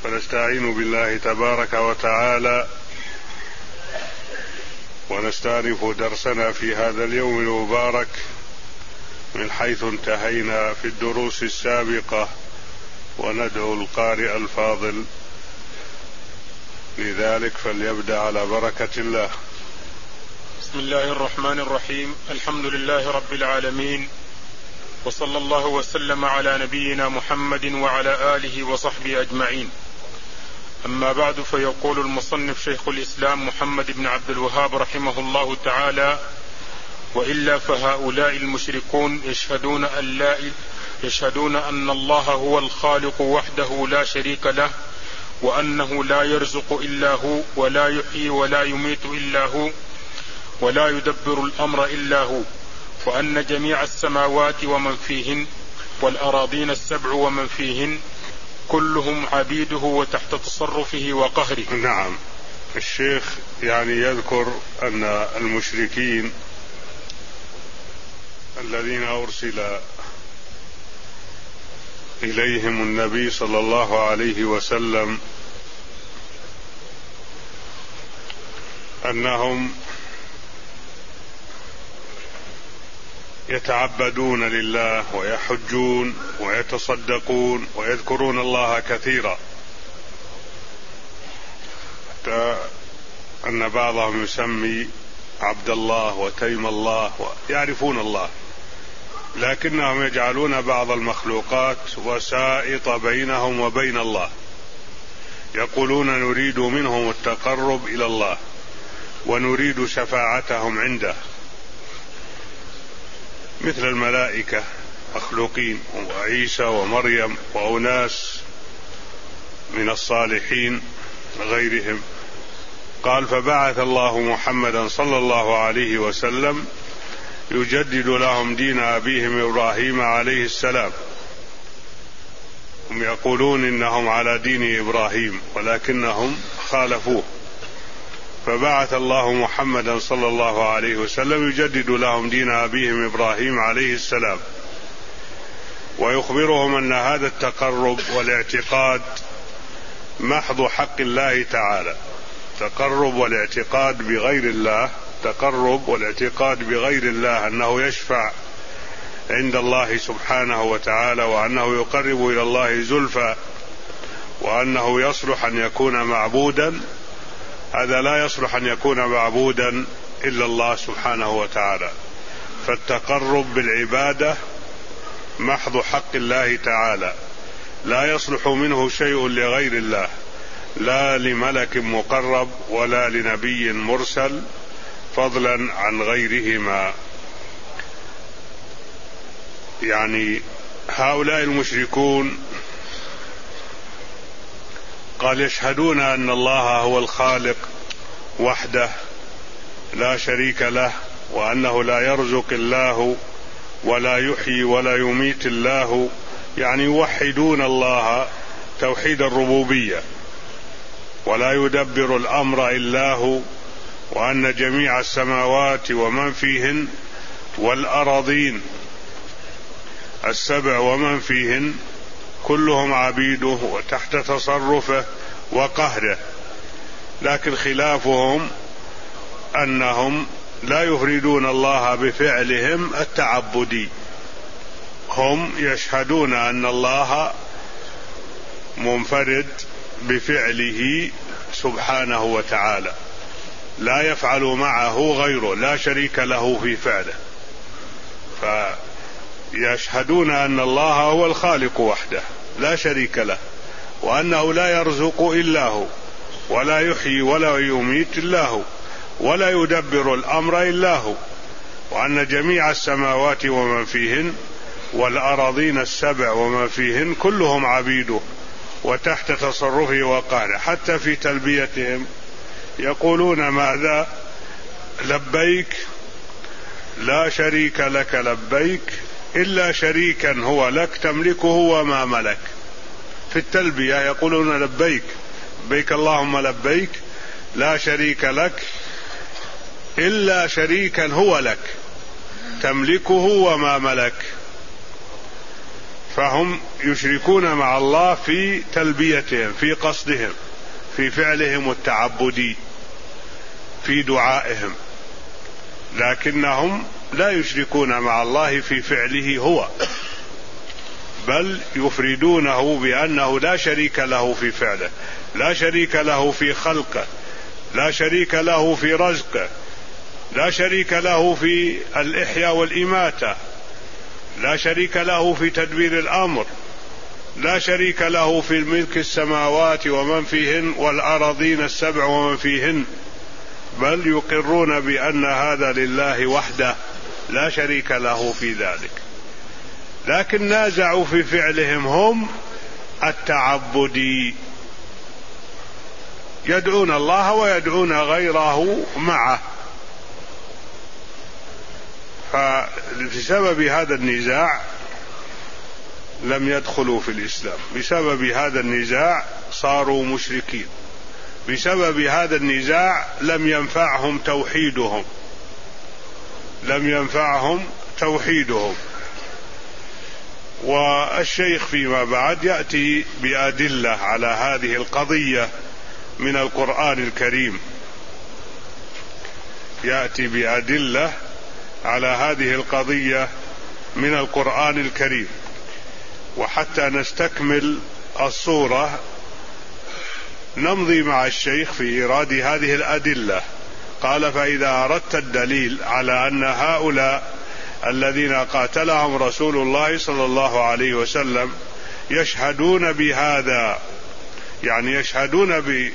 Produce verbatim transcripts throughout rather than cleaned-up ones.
ونستعين بالله تبارك وتعالى ونستأنف درسنا في هذا اليوم المبارك من حيث انتهينا في الدروس السابقة، وندعو القارئ الفاضل لذلك فليبدأ على بركة الله. بسم الله الرحمن الرحيم. الحمد لله رب العالمين، وصلى الله وسلم على نبينا محمد وعلى آله وصحبه أجمعين. أما بعد، فيقول المصنف شيخ الإسلام محمد بن عبد الوهاب رحمه الله تعالى: وإلا فهؤلاء المشركون يشهدون أن, لا يشهدون أن الله هو الخالق وحده لا شريك له، وأنه لا يرزق إلا هو، ولا يحيي ولا يميت إلا هو، ولا يدبر الأمر إلا هو، وأن جميع السماوات ومن فيهن والأراضين السبع ومن فيهن كلهم عبيده وتحت تصرفه وقهره. نعم، الشيخ يعني يذكر أن المشركين الذين أرسل إليهم النبي صلى الله عليه وسلم أنهم يتعبدون لله ويحجون ويتصدقون ويذكرون الله كثيرا، حتى أن بعضهم يسمي عبد الله وتيم الله، ويعرفون الله، لكنهم يجعلون بعض المخلوقات وسائط بينهم وبين الله، يقولون نريد منهم التقرب إلى الله ونريد شفاعتهم عنده، مثل الملائكة مخلوقين، وعيسى ومريم وأناس من الصالحين غيرهم. قال: فبعث الله محمدا صلى الله عليه وسلم يجدد لهم دين أبيهم إبراهيم عليه السلام. هم يقولون إنهم على دين إبراهيم ولكنهم خالفوه، فبعث الله محمدا صلى الله عليه وسلم يجدد لهم دين أبيهم إبراهيم عليه السلام، ويخبرهم أن هذا التقرب والاعتقاد محض حق الله تعالى. تقرب والاعتقاد بغير الله، تقرب والاعتقاد بغير الله أنه يشفع عند الله سبحانه وتعالى، وأنه يقرب إلى الله زلفى، وأنه يصلح أن يكون معبودا، هذا لا يصلح أن يكون معبودا إلا الله سبحانه وتعالى. فالتقرب بالعبادة محض حق الله تعالى، لا يصلح منه شيء لغير الله، لا لملك مقرب ولا لنبي مرسل، فضلا عن غيرهما. يعني هؤلاء المشركون قال يشهدون أن الله هو الخالق وحده لا شريك له، وأنه لا يرزق الله ولا يحيي ولا يميت الله، يعني يوحدون الله توحيد الربوبية، ولا يدبر الأمر إلا هو، وأن جميع السماوات ومن فيهن والأراضين السبع ومن فيهن كلهم عبيده وتحت تصرفه وقهره. لكن خلافهم أنهم لا يفردون الله بفعلهم التعبدي، هم يشهدون أن الله منفرد بفعله سبحانه وتعالى، لا يفعل معه غيره، لا شريك له في فعله. فيشهدون أن الله هو الخالق وحده لا شريك له، وأنه لا يرزق إلا هو، ولا يحيي ولا يميت إلا هو، ولا يدبر الأمر إلا هو، وأن جميع السماوات ومن فيهن والأراضين السبع ومن فيهن كلهم عبيده وتحت تصرفه وقهره. حتى في تلبيتهم يقولون ماذا؟ لبيك لا شريك لك لبيك إلا شريكا هو لك تملكه وما ملك. في التلبية يقولون لبيك لبيك اللهم لبيك لا شريك لك إلا شريكا هو لك تملكه وما ملك. فهم يشركون مع الله في تلبيتهم، في قصدهم، في فعلهم التعبدي، في دعائهم، لكنهم لا يشركون مع الله في فعله هو، بل يفردونه بأنه لا شريك له في فعله، لا شريك له في خلقه، لا شريك له في رزقه، لا شريك له في الإحياء والإماتة، لا شريك له في تدبير الأمر، لا شريك له في ملك السماوات ومن فيهن والأراضين السبع ومن فيهن، بل يقرون بأن هذا لله وحده لا شريك له في ذلك، لكن نازعوا في فعلهم هم التعبدي، يدعون الله ويدعون غيره معه. فبسبب هذا النزاع لم يدخلوا في الإسلام، بسبب هذا النزاع صاروا مشركين، بسبب هذا النزاع لم ينفعهم توحيدهم، لم ينفعهم توحيدهم. والشيخ فيما بعد يأتي بأدلة على هذه القضية من القرآن الكريم، يأتي بأدلة على هذه القضية من القرآن الكريم. وحتى نستكمل الصورة نمضي مع الشيخ في إيراد هذه الأدلة. قال: فإذا أردت الدليل على أن هؤلاء الذين قاتلهم رسول الله صلى الله عليه وسلم يشهدون بهذا، يعني يشهدون ب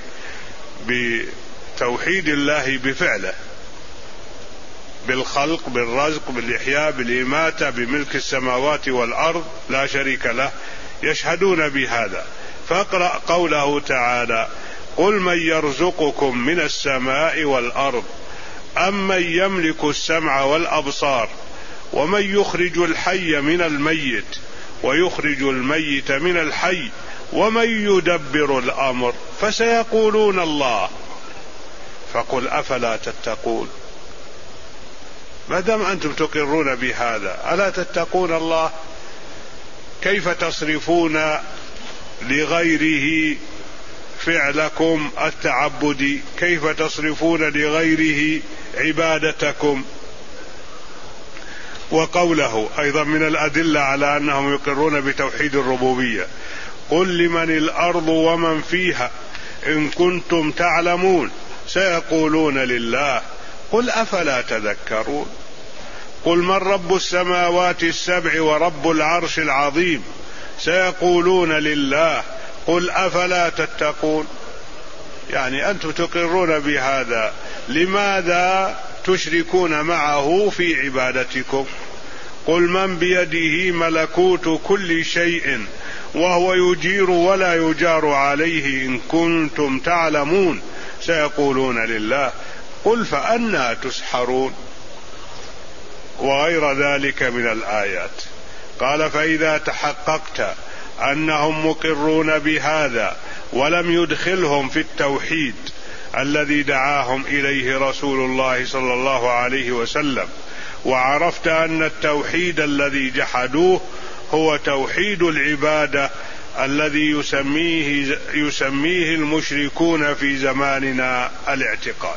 بتوحيد الله بفعله، بالخلق، بالرزق، بالإحياء، بالإماتة، بملك السماوات والأرض لا شريك له، يشهدون بهذا. فاقرأ قوله تعالى: قل من يرزقكم من السماء والأرض أم من يملك السمع والأبصار ومن يخرج الحي من الميت ويخرج الميت من الحي ومن يدبر الأمر فسيقولون الله فقل أفلا تتقون. ما دام أنتم تقرون بهذا ألا تتقون الله؟ كيف تصرفون لغيره فعلكم التعبدي؟ كيف تصرفون لغيره عبادتكم؟ وقوله أيضا من الأدلة على أنهم يقرون بتوحيد الربوبية: قل لمن الأرض ومن فيها إن كنتم تعلمون سيقولون لله قل أفلا تذكرون. قل من رب السماوات السبع ورب العرش العظيم سيقولون لله قل أفلا تتقون. يعني أنتم تقرون بهذا، لماذا تشركون معه في عبادتكم؟ قل من بيده ملكوت كل شيء وهو يجير ولا يجار عليه إن كنتم تعلمون سيقولون لله قل فأنى تسحرون، وغير ذلك من الآيات. قال: فإذا تحققت أنهم مقرون بهذا ولم يدخلهم في التوحيد الذي دعاهم إليه رسول الله صلى الله عليه وسلم، وعرفت أن التوحيد الذي جحدوه هو توحيد العبادة الذي يسميه, يسميه المشركون في زماننا الاعتقاد.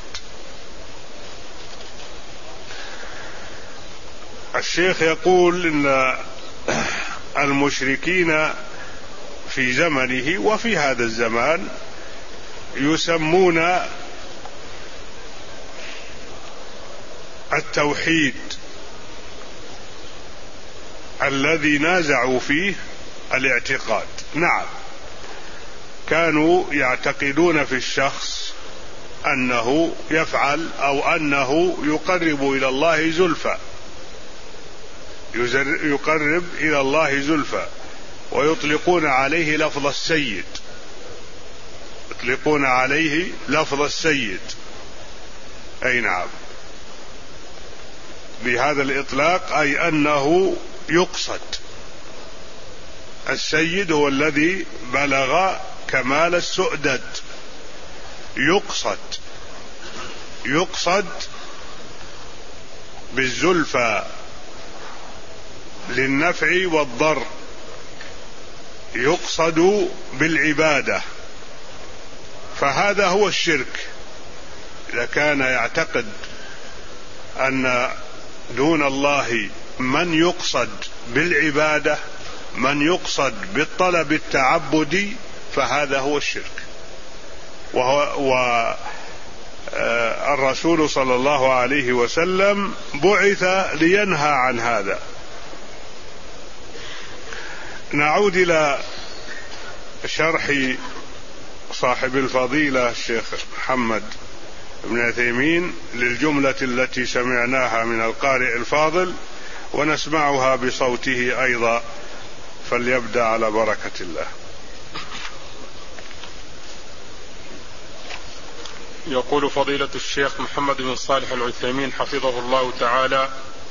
الشيخ يقول إن المشركين في زمنه وفي هذا الزمان يسمون التوحيد الذي نازعوا فيه الاعتقاد. نعم، كانوا يعتقدون في الشخص أنه يفعل أو أنه يقرب إلى الله زلفى، يقرب إلى الله زلفى، ويطلقون عليه لفظ السيد، يطلقون عليه لفظ السيد. أي نعم، بهذا الإطلاق أي أنه يقصد. السيد هو الذي بلغ كمال السؤدد، يقصد يقصد بالزلفى للنفع والضر، يقصد بالعبادة، فهذا هو الشرك. إذا كان يعتقد أن دون الله من يقصد بالعبادة، من يقصد بالطلب التعبدي، فهذا هو الشرك. والرسول صلى الله عليه وسلم بعث لينهى عن هذا. نعود إلى شرح صاحب الفضيلة الشيخ محمد بن عثيمين للجملة التي سمعناها من القارئ الفاضل، ونسمعها بصوته أيضا، فليبدأ على بركة الله. يقول فضيلة الشيخ محمد بن صالح العثيمين حفظه الله تعالى: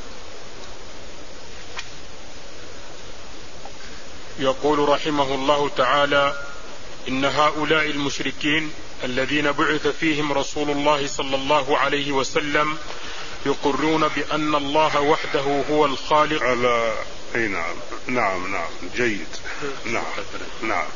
يقول رحمه الله تعالى: إن هؤلاء المشركين الذين بعث فيهم رسول الله صلى الله عليه وسلم يقرون بأن الله وحده هو الخالق. على أي نعم نعم نعم جيد نعم نعم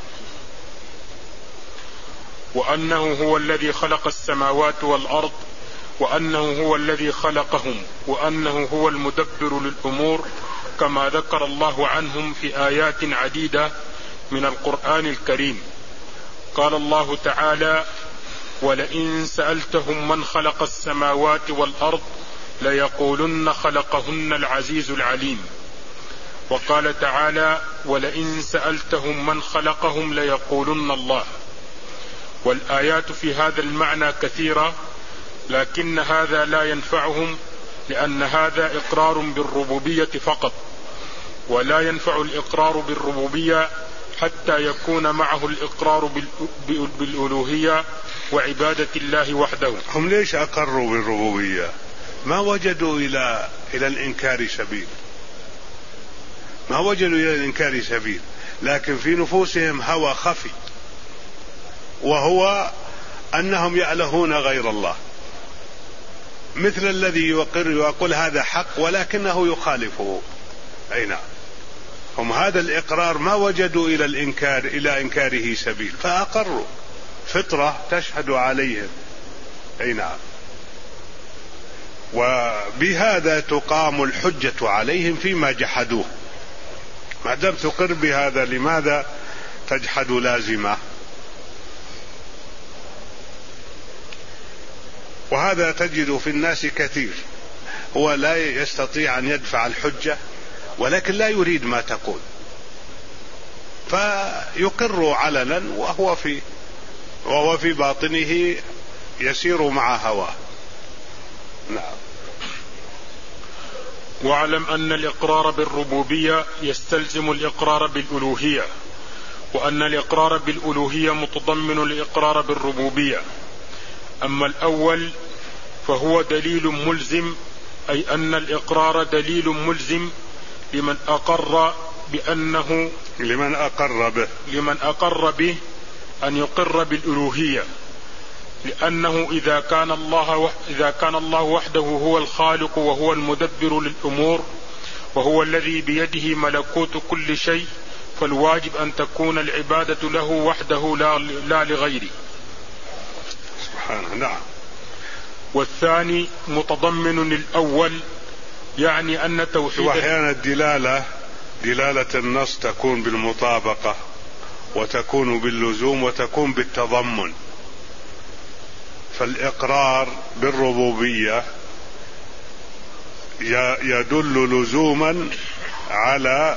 وأنه هو الذي خلق السماوات والأرض، وأنه هو الذي خلقهم، وأنه هو المدبر للأمور، كما ذكر الله عنهم في آيات عديدة من القرآن الكريم. قال الله تعالى: ولئن سألتهم من خلق السماوات والأرض ليقولن خلقهن العزيز العليم. وقال تعالى: ولئن سألتهم من خلقهم ليقولن الله. والآيات في هذا المعنى كثيرة، لكن هذا لا ينفعهم، لأن هذا إقرار بالربوبية فقط، ولا ينفع الإقرار بالربوبية حتى يكون معه الإقرار بالألوهية وعبادة الله وحده. هم ليش أقروا بالربوبية؟ ما وجدوا إلى إلى الإنكار سبيل، ما وجدوا إلى الإنكار سبيل، لكن في نفوسهم هوى خفي، وهو أنهم يألهون غير الله، مثل الذي يقر ويقول هذا حق ولكنه يخالفه. أي نعم، هم هذا الإقرار ما وجدوا إلى الإنكار إلى إنكاره سبيل، فأقروا، فطرة تشهد عليهم. أي نعم، وبهذا تقام الحجة عليهم فيما جحدوه. ما دام تقر بهذا لماذا تجحد لازمه؟ وهذا تجد في الناس كثير، هو لا يستطيع أن يدفع الحجة ولكن لا يريد ما تقول، فيقر علنا وهو في وهو في باطنه يسير مع هواه. نعم. واعلم أن الإقرار بالربوبية يستلزم الإقرار بالألوهية، وأن الإقرار بالألوهية متضمن الإقرار بالربوبية. أما الأول فهو دليل ملزم، أي أن الإقرار دليل ملزم لمن أقر بأنه لمن أقر به لمن أقر به أن يقر بالألوهية، لأنه إذا كان الله إذا كان الله وحده هو الخالق وهو المدبر للأمور وهو الذي بيده ملكوت كل شيء، فالواجب أن تكون العبادة له وحده لا, لا لغيره. سبحانه. نعم. والثاني متضمن للأول، يعني أن توحيد وأحيانا الدلالة دلالة النص تكون بالمطابقة وتكون باللزوم وتكون بالتضمن. فالإقرار بالربوبية يدل لزوما على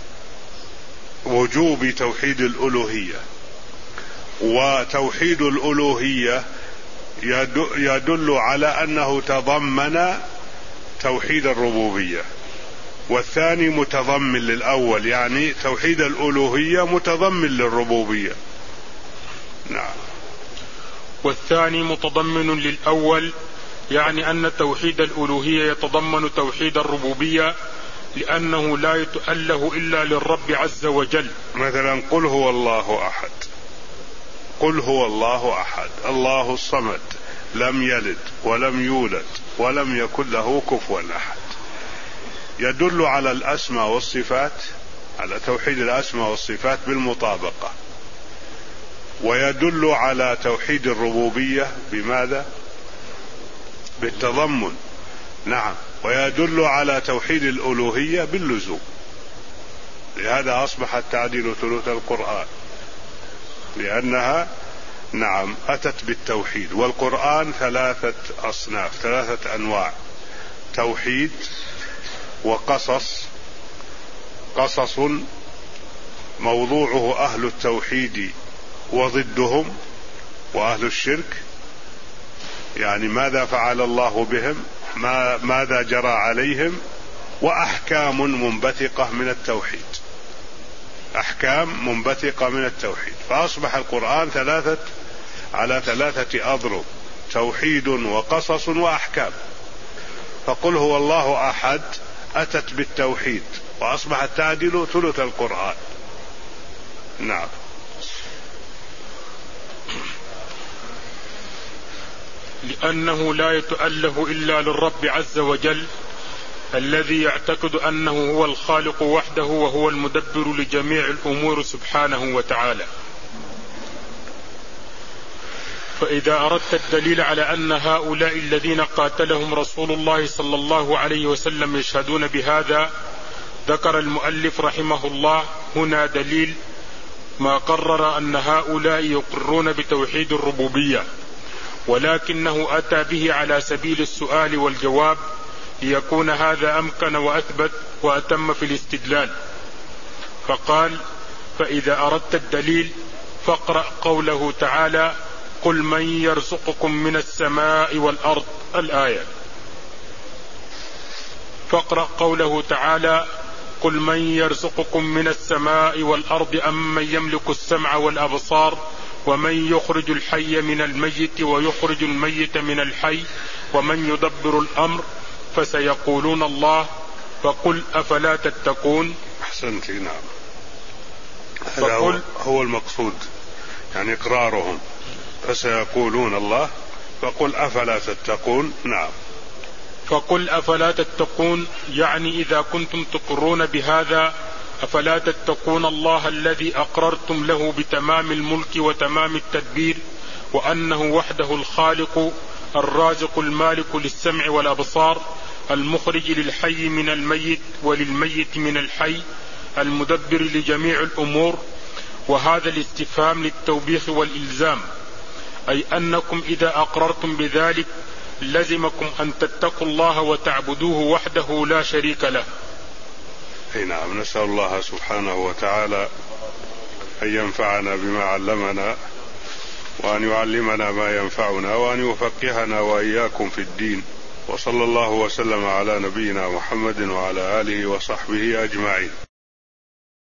وجوب توحيد الألوهية، وتوحيد الألوهية يدل على أنه تضمن توحيد الربوبية، والثاني متضمن للأول، يعني توحيد الألوهية متضمن للربوبية. نعم. والثاني متضمن للأول، يعني أن توحيد الألوهية يتضمن توحيد الربوبية، لأنه لا يتأله إلا للرب عز وجل. مثلا قل هو الله أحد، قل هو الله أحد الله الصمد لم يلد ولم يولد ولم يكن له كفوا أحد، يدل على الأسماء والصفات على توحيد الأسماء والصفات بالمطابقة، ويدل على توحيد الربوبية بماذا؟ بالتضمن. نعم، ويدل على توحيد الألوهية باللزوم. لهذا أصبحت تعديل ثلث القرآن، لأنها نعم أتت بالتوحيد. والقرآن ثلاثة أصناف، ثلاثة أنواع: توحيد وقصص. قصص موضوعه أهل التوحيد وضدهم وأهل الشرك، يعني ماذا فعل الله بهم، ما ماذا جرى عليهم. وأحكام منبثقة من التوحيد، أحكام منبثقة من التوحيد. فأصبح القرآن ثلاثة على ثلاثة أضرب: توحيد وقصص وأحكام. فقل هو الله أحد أتت بالتوحيد وأصبحت تعدل ثلث القرآن. نعم. لأنه لا يتأله إلا للرب عز وجل الذي يعتقد أنه هو الخالق وحده وهو المدبر لجميع الأمور سبحانه وتعالى. فإذا أردت الدليل على أن هؤلاء الذين قاتلهم رسول الله صلى الله عليه وسلم يشهدون بهذا، ذكر المؤلف رحمه الله هنا دليل ما قرر أن هؤلاء يقرون بتوحيد الربوبية، ولكنه أتى به على سبيل السؤال والجواب ليكون هذا أمكن وأثبت وأتم في الاستدلال. فقال: فإذا أردت الدليل فاقرأ قوله تعالى: قل من يرزقكم من السماء والأرض، الآية. فاقرأ قوله تعالى: قل من يرزقكم من السماء والأرض أمن يملك السمع والأبصار ومن يخرج الحي من الميت ويخرج الميت من الحي ومن يدبر الأمر فسيقولون الله فقل أفلا تتقون. أحسنت. نعم، هذا هو, هو المقصود، يعني إقرارهم. فسيقولون الله فقل أفلا تتقون. نعم. فقل أفلا تتقون، يعني إذا كنتم تقرون بهذا أفلا تتقون الله الذي أقررتم له بتمام الملك وتمام التدبير، وأنه وحده الخالق الرازق المالك للسمع والأبصار، المخرج للحي من الميت وللميت من الحي، المدبر لجميع الأمور. وهذا الاستفهام للتوبيخ والإلزام، أي أنكم إذا أقررتم بذلك لزمكم أن تتقوا الله وتعبدوه وحده لا شريك له. نعم، نسأل الله سبحانه وتعالى أن ينفعنا بما علمنا، وأن يعلمنا ما ينفعنا، وأن يفقهنا وإياكم في الدين. وصلى الله وسلم على نبينا محمد وعلى آله وصحبه أجمعين.